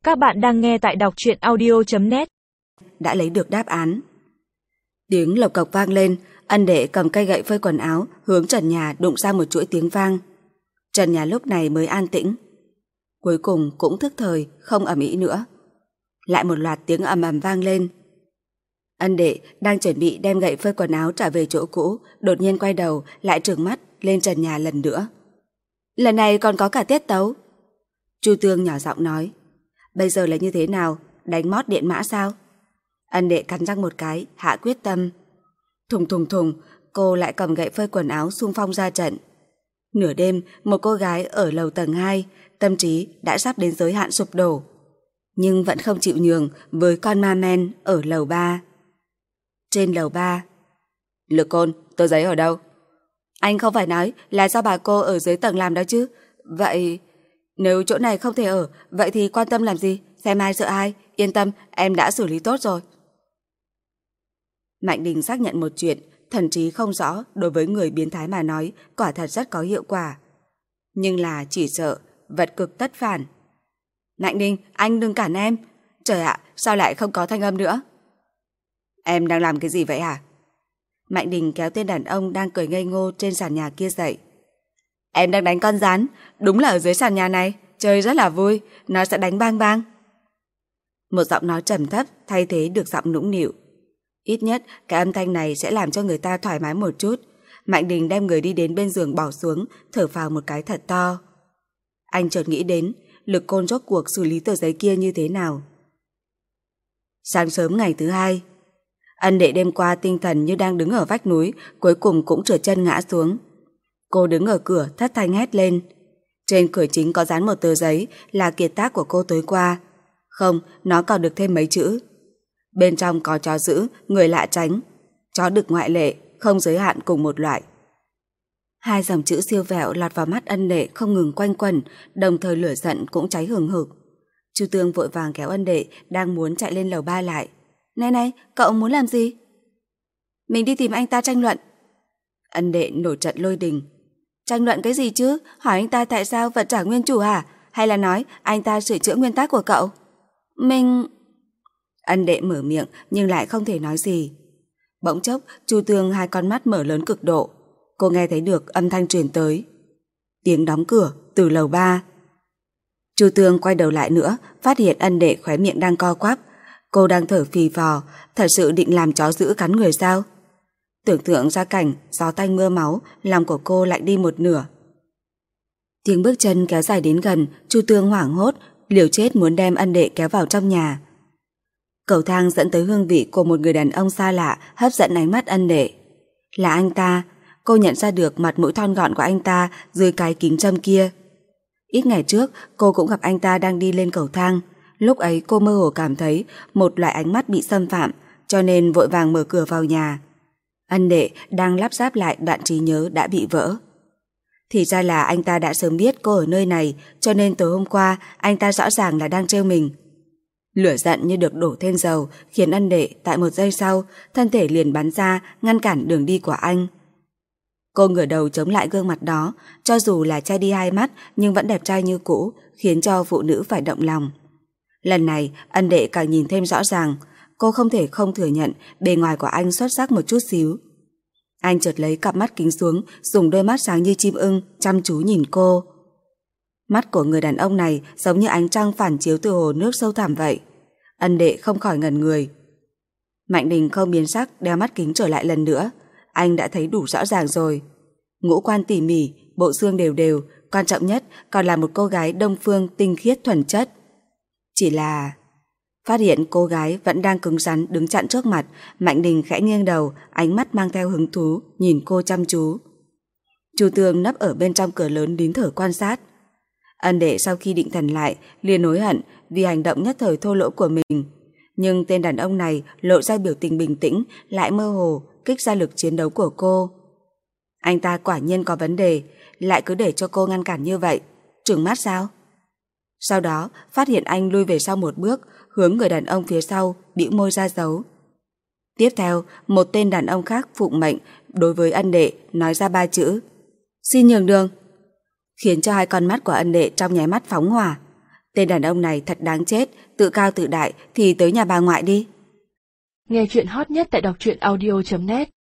Các bạn đang nghe tại đọc truyện audio.net. Đã lấy được đáp án. Tiếng lộc cộc vang lên, Ân Đệ cầm cây gậy phơi quần áo hướng trần nhà đụng ra một chuỗi tiếng vang. Trần nhà lúc này mới an tĩnh. Cuối cùng cũng thức thời, không ầm ĩ nữa. Lại một loạt tiếng ầm ầm vang lên. Ân Đệ đang chuẩn bị đem gậy phơi quần áo trả về chỗ cũ, đột nhiên quay đầu lại trừng mắt lên trần nhà lần nữa. Lần này còn có cả tiết tấu. Chu Tương nhỏ giọng nói. Bây giờ là như thế nào? Đánh mót điện mã sao? Ân Đệ cắn răng một cái, hạ quyết tâm. Thùng thùng thùng, cô lại cầm gậy phơi quần áo xung phong ra trận. Nửa đêm, một cô gái ở lầu tầng 2, tâm trí đã sắp đến giới hạn sụp đổ. Nhưng vẫn không chịu nhường với con ma men ở lầu 3. Trên lầu 3. Lực Côn, tờ giấy ở đâu? Anh không phải nói là do bà cô ở dưới tầng làm đó chứ? Vậy... Nếu chỗ này không thể ở, vậy thì quan tâm làm gì? Xem ai sợ ai? Yên tâm, em đã xử lý tốt rồi. Mạnh Đình xác nhận một chuyện, thần trí không rõ đối với người biến thái mà nói quả thật rất có hiệu quả. Nhưng là chỉ sợ, vật cực tất phản. Mạnh Đình, anh đừng cản em. Trời ạ, sao lại không có thanh âm nữa? Em đang làm cái gì vậy hả? Mạnh Đình kéo tên đàn ông đang cười ngây ngô trên sàn nhà kia dậy. Em đang đánh con rắn, đúng là ở dưới sàn nhà này, chơi rất là vui, nó sẽ đánh bang bang. Một giọng nói trầm thấp thay thế được giọng nũng nịu. Ít nhất cái âm thanh này sẽ làm cho người ta thoải mái một chút. Mạnh Đình đem người đi đến bên giường bỏ xuống, thở phào một cái thật to. Anh chợt nghĩ đến Lực Côn rốt cuộc xử lý tờ giấy kia như thế nào. Sáng sớm ngày thứ 2, Ân Đệ đêm qua tinh thần như đang đứng ở vách núi, cuối cùng cũng trượt chân ngã xuống. Cô đứng ở cửa thất thanh hét lên. Trên cửa chính có dán một tờ giấy là kiệt tác của cô tối qua. Không, nó còn được thêm mấy chữ. Bên trong có chó giữ, người lạ tránh. Chó đực ngoại lệ, không giới hạn cùng một loại. Hai dòng chữ siêu vẹo lọt vào mắt Ân Đệ không ngừng quanh quẩn, đồng thời lửa giận cũng cháy hừng hực. Chu Tương vội vàng kéo Ân Đệ đang muốn chạy lên lầu 3 lại. Này này, cậu muốn làm gì? Mình đi tìm anh ta tranh luận. Ân Đệ nổi trận lôi đình. Tranh luận cái gì chứ? Hỏi anh ta tại sao vật trả nguyên chủ hả? Hay là nói anh ta sửa chữa nguyên tắc của cậu? Mình... Ân Đệ mở miệng nhưng lại không thể nói gì. Bỗng chốc, Chu Tương hai con mắt mở lớn cực độ. Cô nghe thấy được âm thanh truyền tới. Tiếng đóng cửa từ lầu 3. Chu Tương quay đầu lại nữa, phát hiện Ân Đệ khóe miệng đang co quắp. Cô đang thở phì phò, thật sự định làm chó dữ cắn người sao? Tưởng tượng ra cảnh gió tanh mưa máu, lòng của cô lại đi một nửa. Tiếng bước chân kéo dài đến gần, Chu Tương hoảng hốt, liều chết muốn đem Ân Đệ kéo vào trong nhà. Cầu thang dẫn tới hương vị của một người đàn ông xa lạ hấp dẫn ánh mắt Ân Đệ. Là anh ta, cô nhận ra được mặt mũi thon gọn của anh ta dưới cái kính râm kia. Ít ngày trước, cô cũng gặp anh ta đang đi lên cầu thang. Lúc ấy cô mơ hồ cảm thấy một loại ánh mắt bị xâm phạm, cho nên vội vàng mở cửa vào nhà. Ân Đệ đang lắp ráp lại đoạn trí nhớ đã bị vỡ. Thì ra là anh ta đã sớm biết cô ở nơi này, cho nên tối hôm qua anh ta rõ ràng là đang trêu mình. Lửa giận như được đổ thêm dầu khiến Ân Đệ tại một giây sau thân thể liền bắn ra ngăn cản đường đi của anh. Cô ngửa đầu chống lại gương mặt đó, cho dù là che đi hai mắt nhưng vẫn đẹp trai như cũ, khiến cho phụ nữ phải động lòng. Lần này Ân Đệ càng nhìn thêm rõ ràng. Cô không thể không thừa nhận bề ngoài của anh xuất sắc một chút xíu. Anh chợt lấy cặp mắt kính xuống, dùng đôi mắt sáng như chim ưng chăm chú nhìn cô. Mắt của người đàn ông này giống như ánh trăng phản chiếu từ hồ nước sâu thẳm vậy. Ân Đệ không khỏi ngẩn người. Mạnh Đình không biến sắc đeo mắt kính trở lại lần nữa. Anh đã thấy đủ rõ ràng rồi. Ngũ quan tỉ mỉ, bộ xương đều đều, quan trọng nhất còn là một cô gái Đông phương tinh khiết thuần chất. Chỉ là... Phát hiện cô gái vẫn đang cứng rắn đứng chặn trước mặt, Mạnh Đình khẽ nghiêng đầu, ánh mắt mang theo hứng thú, nhìn cô chăm chú. Chu Tương nấp ở bên trong cửa lớn nín thở quan sát. Ân Đệ sau khi định thần lại, liền hối hận vì hành động nhất thời thô lỗ của mình. Nhưng tên đàn ông này lộ ra biểu tình bình tĩnh, lại mơ hồ, kích ra lực chiến đấu của cô. Anh ta quả nhiên có vấn đề, lại cứ để cho cô ngăn cản như vậy. Trừng mắt sao? Sau đó, phát hiện anh lui về sau một bước, hướng người đàn ông phía sau, bĩu môi ra dấu. Tiếp theo, một tên đàn ông khác phụng mệnh đối với Ân Đệ nói ra 3 chữ. Xin nhường đường. Khiến cho hai con mắt của Ân Đệ trong nháy mắt phóng hỏa. Tên đàn ông này thật đáng chết, tự cao tự đại thì tới nhà bà ngoại đi. Nghe chuyện hot nhất tại đọc truyện audio.net